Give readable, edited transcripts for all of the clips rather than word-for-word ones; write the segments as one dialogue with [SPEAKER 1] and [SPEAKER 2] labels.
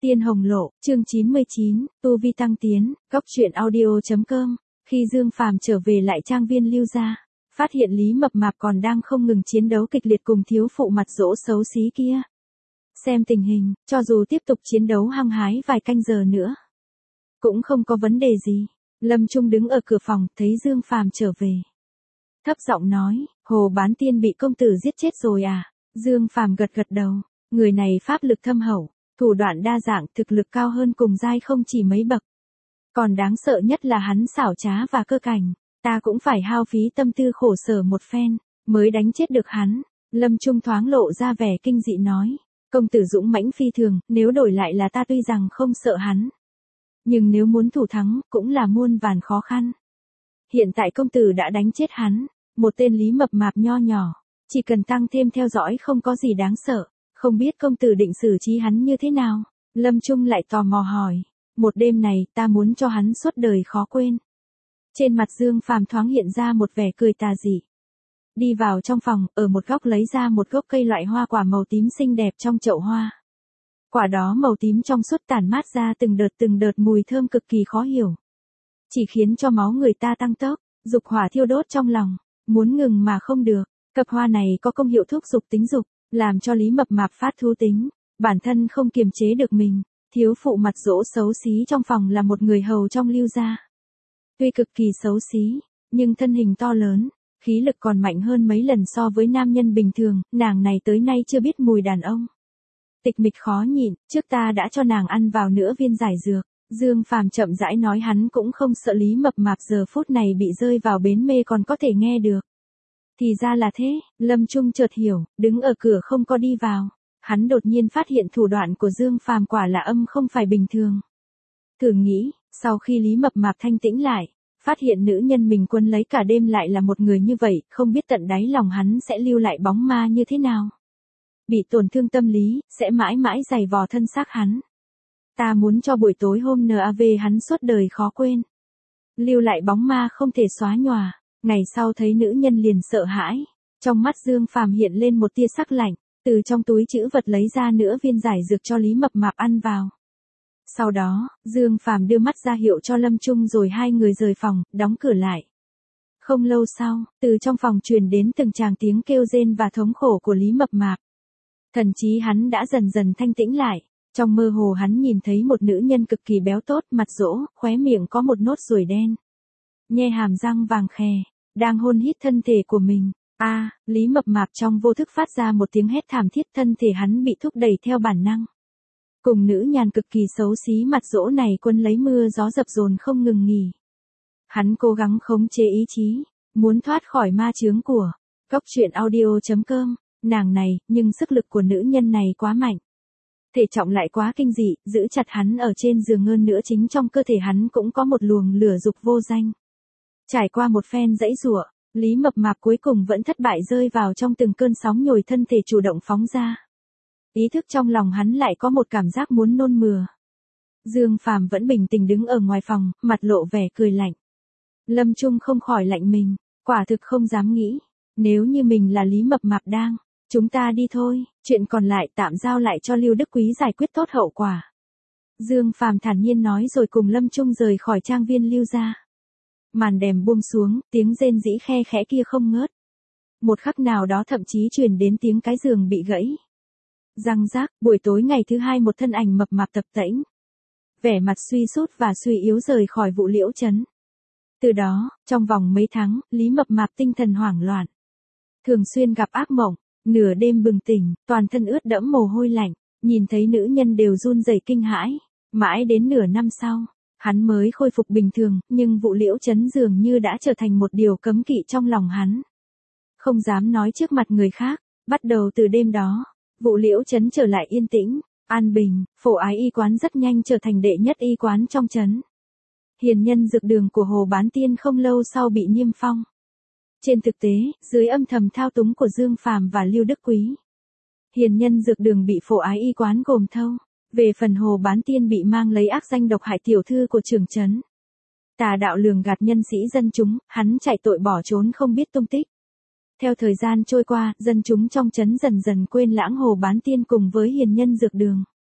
[SPEAKER 1] Tiên Hồng Lộ, chương 99, tu vi tăng tiến, góc truyện audio.com. Khi Dương Phàm trở về lại trang viên Lưu gia, phát hiện Lý Mập Mạp còn đang không ngừng chiến đấu kịch liệt cùng thiếu phụ mặt dỗ xấu xí kia. Xem tình hình, cho dù tiếp tục chiến đấu hăng hái vài canh giờ nữa, cũng không có vấn đề gì. Lâm Trung đứng ở cửa phòng, thấy Dương Phàm trở về. Thấp giọng nói, Hồ Bán Tiên bị công tử giết chết rồi à? Dương Phàm gật gật đầu, người này pháp lực thâm hậu, thủ đoạn đa dạng, thực lực cao hơn cùng giai không chỉ mấy bậc. Còn đáng sợ nhất là hắn xảo trá và cơ cảnh, ta cũng phải hao phí tâm tư khổ sở một phen, mới đánh chết được hắn. Lâm Trung thoáng lộ ra vẻ kinh dị nói, công tử dũng mãnh phi thường, nếu đổi lại là ta tuy rằng không sợ hắn, nhưng nếu muốn thủ thắng, cũng là muôn vàn khó khăn. Hiện tại công tử đã đánh chết hắn, một tên Lý Mập Mạp nho nhỏ, chỉ cần tăng thêm theo dõi không có gì đáng sợ, không biết công tử định xử trí hắn như thế nào? Lâm Trung lại tò mò hỏi, một đêm này ta muốn cho hắn suốt đời khó quên. Trên mặt Dương Phàm thoáng hiện ra một vẻ cười tà dị. Đi vào trong phòng, ở một góc lấy ra một gốc cây loại hoa quả màu tím xinh đẹp trong chậu hoa. Quả đó màu tím trong suốt tản mát ra từng đợt mùi thơm cực kỳ khó hiểu. Chỉ khiến cho máu người ta tăng tốc, dục hỏa thiêu đốt trong lòng, muốn ngừng mà không được. Cặp hoa này có công hiệu thúc dục tính dục, làm cho Lý Mập Mạp phát thú tính, bản thân không kiềm chế được mình. Thiếu phụ mặt dỗ xấu xí trong phòng là một người hầu trong Lưu gia. Tuy cực kỳ xấu xí, nhưng thân hình to lớn, khí lực còn mạnh hơn mấy lần so với nam nhân bình thường, nàng này tới nay chưa biết mùi đàn ông. Tịch mịch khó nhịn, trước ta đã cho nàng ăn vào nửa viên giải dược. Dương Phàm chậm rãi nói, hắn cũng không sợ Lý Mập Mạp giờ phút này bị rơi vào bến mê còn có thể nghe được. Thì ra là thế, Lâm Trung chợt hiểu, đứng ở cửa không có đi vào. Hắn đột nhiên phát hiện thủ đoạn của Dương Phàm quả là không phải bình thường. Thử nghĩ, sau khi Lý Mập Mạp thanh tĩnh lại, phát hiện nữ nhân mình quấn lấy cả đêm lại là một người như vậy, không biết tận đáy lòng hắn sẽ lưu lại bóng ma như thế nào. Bị tổn thương tâm lý, sẽ mãi mãi giày vò thân xác hắn. Ta muốn cho buổi tối hôm NAV hắn suốt đời khó quên. Lưu lại bóng ma không thể xóa nhòa. Ngày sau thấy nữ nhân liền sợ hãi. Trong mắt Dương Phàm hiện lên một tia sắc lạnh, từ trong túi trữ vật lấy ra nửa viên giải dược cho Lý Mập Mạp ăn vào. Sau đó, Dương Phàm đưa mắt ra hiệu cho Lâm Trung rồi hai người rời phòng, đóng cửa lại. Không lâu sau, từ trong phòng truyền đến từng tràng tiếng kêu rên và thống khổ của Lý Mập Mạp. Thần trí hắn đã dần dần thanh tĩnh lại. Trong mơ hồ hắn nhìn thấy một nữ nhân cực kỳ béo tốt, mặt dỗ, khóe miệng có một nốt ruồi đen. Nhe hàm răng vàng khè, đang hôn hít thân thể của mình. Lý Mập Mạp trong vô thức phát ra một tiếng hét thảm thiết, thân thể hắn bị thúc đẩy theo bản năng. Cùng nữ nhàn cực kỳ xấu xí mặt dỗ này quân lấy mưa gió dập dồn không ngừng nghỉ. Hắn cố gắng khống chế ý chí, muốn thoát khỏi ma chướng của góc truyện audio.com. Nàng này, nhưng sức lực của nữ nhân này quá mạnh. Thể trọng lại quá kinh dị, giữ chặt hắn ở trên giường, hơn nữa chính trong cơ thể hắn cũng có một luồng lửa dục vô danh. Trải qua một phen dãy giụa, Lý Mập Mạp cuối cùng vẫn thất bại, rơi vào trong từng cơn sóng nhồi, thân thể chủ động phóng ra. Ý thức trong lòng hắn lại có một cảm giác muốn nôn mửa. Dương Phàm vẫn bình tĩnh đứng ở ngoài phòng, mặt lộ vẻ cười lạnh. Lâm Trung không khỏi lạnh mình, quả thực không dám nghĩ, nếu như mình là Lý Mập Mạp đang, chúng ta đi thôi, chuyện còn lại tạm giao lại cho Lưu Đức Quý giải quyết tốt hậu quả. Dương Phàm thản nhiên nói rồi cùng Lâm Trung rời khỏi trang viên Lưu gia. Màn đêm buông xuống, tiếng rên rỉ khe khẽ kia không ngớt. Một khắc nào đó thậm chí truyền đến tiếng cái giường bị gãy. Răng rác, buổi tối ngày thứ hai một thân ảnh mập mạp tập tễnh, vẻ mặt suy sút và suy yếu rời khỏi Vũ Liễu trấn. Từ đó, trong vòng mấy tháng, Lý Mập Mạp tinh thần hoảng loạn. Thường xuyên gặp ác mộng, nửa đêm bừng tỉnh, toàn thân ướt đẫm mồ hôi lạnh, nhìn thấy nữ nhân đều run rẩy kinh hãi. Mãi đến nửa năm sau, hắn mới khôi phục bình thường, nhưng Vũ Liễu trấn dường như đã trở thành một điều cấm kỵ trong lòng hắn. Không dám nói trước mặt người khác, bắt đầu từ đêm đó, Vũ Liễu trấn trở lại yên tĩnh, an bình, Phổ Ái y quán rất nhanh trở thành đệ nhất y quán trong trấn. Hiền nhân dược đường của Hồ Bán Tiên không lâu sau bị niêm phong. Trên thực tế, dưới âm thầm thao túng của Dương Phàm và Lưu Đức Quý, hiền nhân dược đường bị Phổ Ái y quán gồm thâu. Về phần Hồ Bán Tiên bị mang lấy ác danh độc hại tiểu thư của trưởng trấn. Tà đạo lường gạt nhân sĩ dân chúng, hắn chạy tội bỏ trốn không biết tung tích. Theo thời gian trôi qua, dân chúng trong trấn dần dần quên lãng Hồ Bán Tiên cùng với hiền nhân dược đường.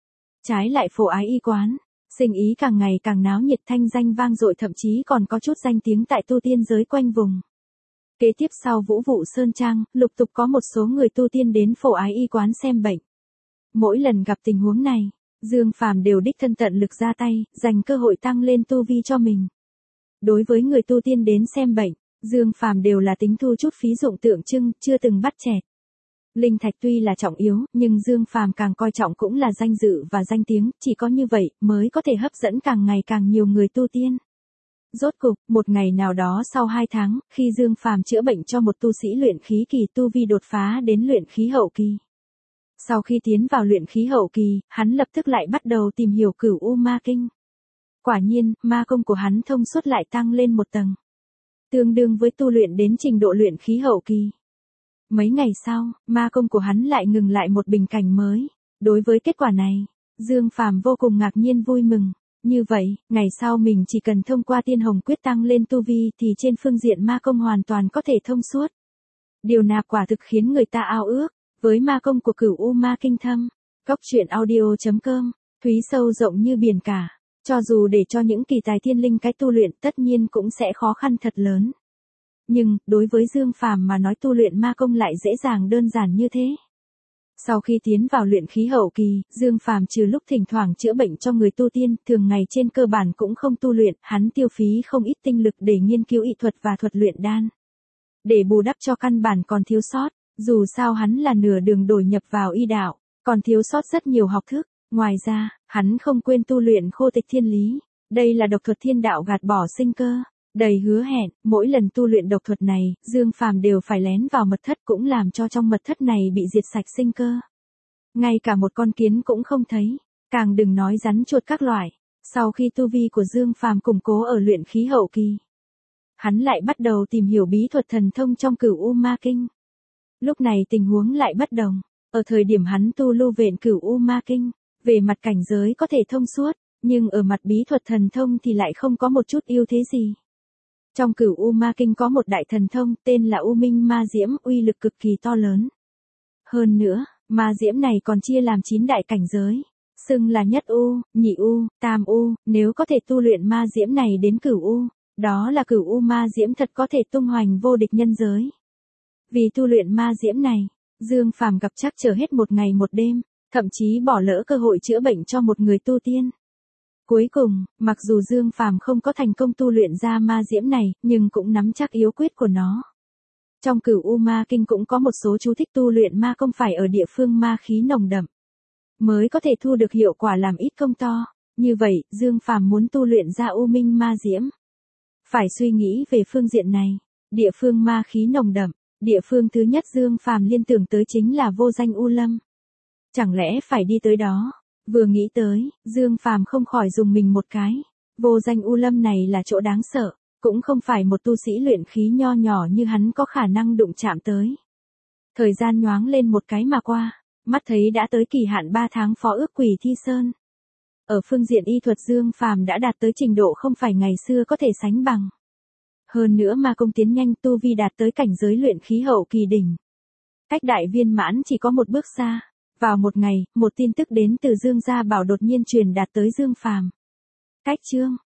[SPEAKER 1] Trái lại Phổ Ái Y quán, sinh ý càng ngày càng náo nhiệt, thanh danh vang dội, thậm chí còn có chút danh tiếng tại tu tiên giới quanh vùng. Kế tiếp sau Vũ Vụ Sơn Trang, lục tục có một số người tu tiên đến Phổ Ái Y quán xem bệnh. Mỗi lần gặp tình huống này, Dương Phàm đều đích thân tận lực ra tay, dành cơ hội tăng lên tu vi cho mình. Đối với người tu tiên đến xem bệnh, Dương Phàm đều là tính thu chút phí dụng tượng trưng, chưa từng bắt chẹt. Linh thạch tuy là trọng yếu, nhưng Dương Phàm càng coi trọng cũng là danh dự và danh tiếng, chỉ có như vậy mới có thể hấp dẫn càng ngày càng nhiều người tu tiên. Rốt cục, một ngày nào đó sau 2 tháng, khi Dương Phàm chữa bệnh cho một tu sĩ luyện khí kỳ, tu vi đột phá đến luyện khí hậu kỳ. Sau khi tiến vào luyện khí hậu kỳ, hắn lập tức lại bắt đầu tìm hiểu Cửu U Ma Kinh. Quả nhiên, ma công của hắn thông suốt lại tăng lên một tầng, tương đương với tu luyện đến trình độ luyện khí hậu kỳ. Mấy ngày sau, ma công của hắn lại ngừng lại một bình cảnh mới. Đối với kết quả này, Dương Phàm vô cùng ngạc nhiên vui mừng. Như vậy, ngày sau mình chỉ cần thông qua Tiên Hồng Quyết tăng lên tu vi thì trên phương diện ma công hoàn toàn có thể thông suốt. Điều nạp quả thực khiến người ta ao ước. Với ma công của Cửu U Ma Kinh thâm, Goctruyện.audio.com, thúy sâu rộng như biển cả. Cho dù để cho những kỳ tài thiên linh cái tu luyện tất nhiên cũng sẽ khó khăn thật lớn. Nhưng, đối với Dương Phàm mà nói tu luyện ma công lại dễ dàng đơn giản như thế. Sau khi tiến vào luyện khí hậu kỳ, Dương Phàm trừ lúc thỉnh thoảng chữa bệnh cho người tu tiên, thường ngày trên cơ bản cũng không tu luyện, hắn tiêu phí không ít tinh lực để nghiên cứu y thuật và thuật luyện đan. Để bù đắp cho căn bản còn thiếu sót, dù sao hắn là nửa đường đổi nhập vào y đạo, còn thiếu sót rất nhiều học thức. Ngoài ra, hắn không quên tu luyện Khô Tịch Thiên Lý. Đây là độc thuật thiên đạo gạt bỏ sinh cơ, đầy hứa hẹn. Mỗi lần tu luyện độc thuật này, Dương Phàm đều phải lén vào mật thất, cũng làm cho trong mật thất này bị diệt sạch sinh cơ. Ngay cả một con kiến cũng không thấy, càng đừng nói rắn chuột các loại. Sau khi tu vi của Dương Phàm củng cố ở luyện khí hậu kỳ, hắn lại bắt đầu tìm hiểu bí thuật thần thông trong Cửu U Ma Kinh. Lúc này tình huống lại bất đồng. Ở thời điểm hắn tu lưu vện Cửu U Ma Kinh, về mặt cảnh giới có thể thông suốt, nhưng ở mặt bí thuật thần thông thì lại không có một chút ưu thế gì. Trong Cửu U Ma Kinh có một đại thần thông tên là U Minh Ma Diễm, uy lực cực kỳ to lớn. Hơn nữa, ma diễm này còn chia làm 9 đại cảnh giới, xưng là nhất U, nhị U, tam U. Nếu có thể tu luyện ma diễm này đến Cửu U, đó là Cửu U Ma Diễm thật có thể tung hoành vô địch nhân giới. Vì tu luyện ma diễm này, Dương Phàm gặp trắc trở hết một ngày một đêm, thậm chí bỏ lỡ cơ hội chữa bệnh cho một người tu tiên. Cuối cùng, mặc dù Dương Phàm không có thành công tu luyện ra ma diễm này, nhưng cũng nắm chắc yếu quyết của nó. Trong Cửu U Ma Kinh cũng có một số chú thích tu luyện ma công phải ở địa phương ma khí nồng đậm, mới có thể thu được hiệu quả làm ít công to. Như vậy, Dương Phàm muốn tu luyện ra U Minh Ma Diễm, phải suy nghĩ về phương diện này. Địa phương ma khí nồng đậm. Địa phương thứ nhất Dương Phàm liên tưởng tới chính là Vô Danh U Lâm. Chẳng lẽ phải đi tới đó? Vừa nghĩ tới, Dương Phàm không khỏi dùng mình một cái. Vô Danh U Lâm này là chỗ đáng sợ, cũng không phải một tu sĩ luyện khí nho nhỏ như hắn có khả năng đụng chạm tới. Thời gian nhoáng lên một cái mà qua, mắt thấy đã tới kỳ hạn 3 tháng phó ước Quỷ Thi Sơn. Ở phương diện y thuật Dương Phàm đã đạt tới trình độ không phải ngày xưa có thể sánh bằng. Hơn nữa ma công tiến nhanh, tu vi đạt tới cảnh giới luyện khí hậu kỳ đỉnh. Cách đại viên mãn chỉ có một bước xa. Vào một ngày, một tin tức đến từ Dương Gia Bảo đột nhiên truyền đạt tới Dương Phàm. Cách chương